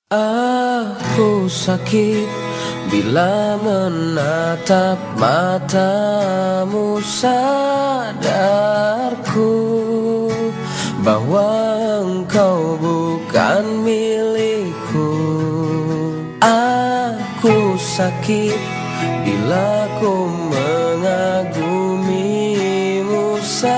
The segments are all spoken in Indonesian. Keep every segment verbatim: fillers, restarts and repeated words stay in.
Aku sakit bila menatap matamu, sadarku bahwa engkau bukan milikku. Aku sakit bila ku mengagumimu,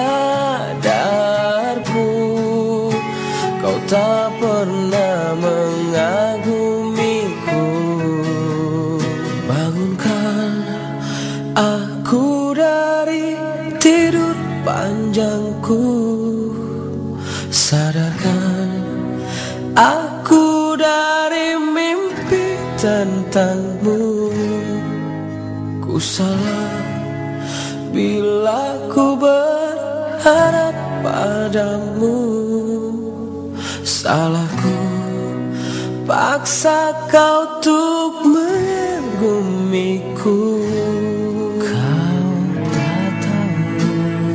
sadarku kau tak pernah mengagumiku. Bangunkan aku dari tidur panjangku, sadarkan aku dari mimpi tentangmu. Ku salah bila ku berharap padamu. Salahku paksa kau untuk mengagumiku. Kau tak tahu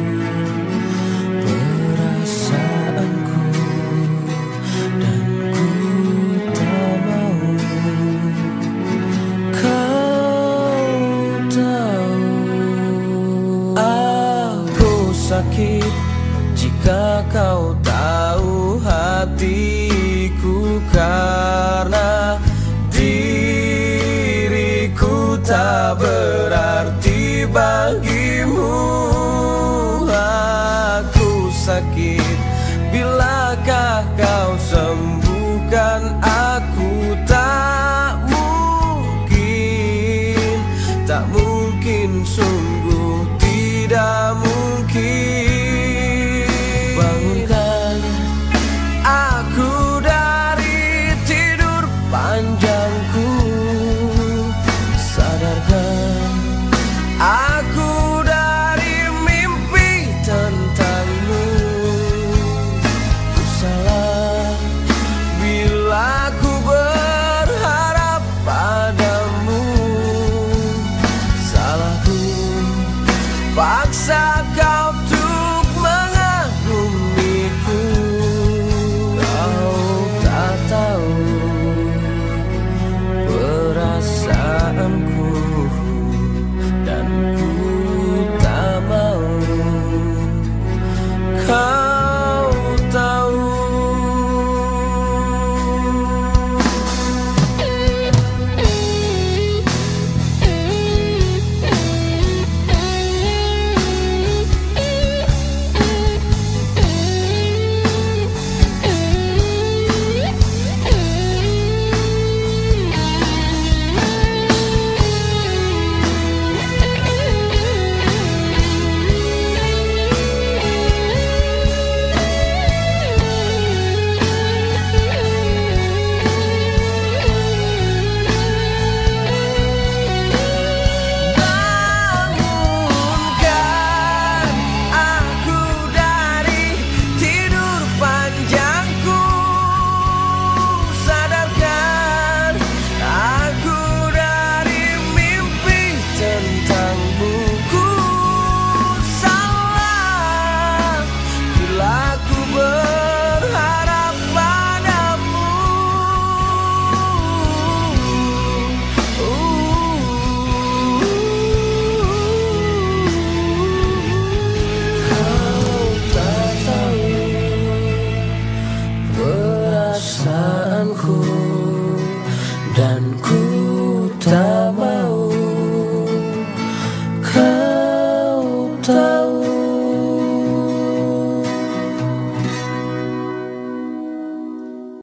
perasaanku dan ku tak mau. Kau tahu aku sakit jika kau tahu hatiku, karena diriku tak berarti bagimu. Aku sakit bilakah kau sembuhkan aku. Tak mungkin, tak mungkin, sungguh tidak mungkin. Bangunkan aku dari tidur panjangku, sadarkan aku dari mimpi tentangmu. Ku salah bila ku berharap padamu. Salahku paksa kau untuk mengagumiku. Kau tak tahu perasaanku dan ku tak mau. Kau tahu. Perasaanku dan ku tak mau. Kau tahu.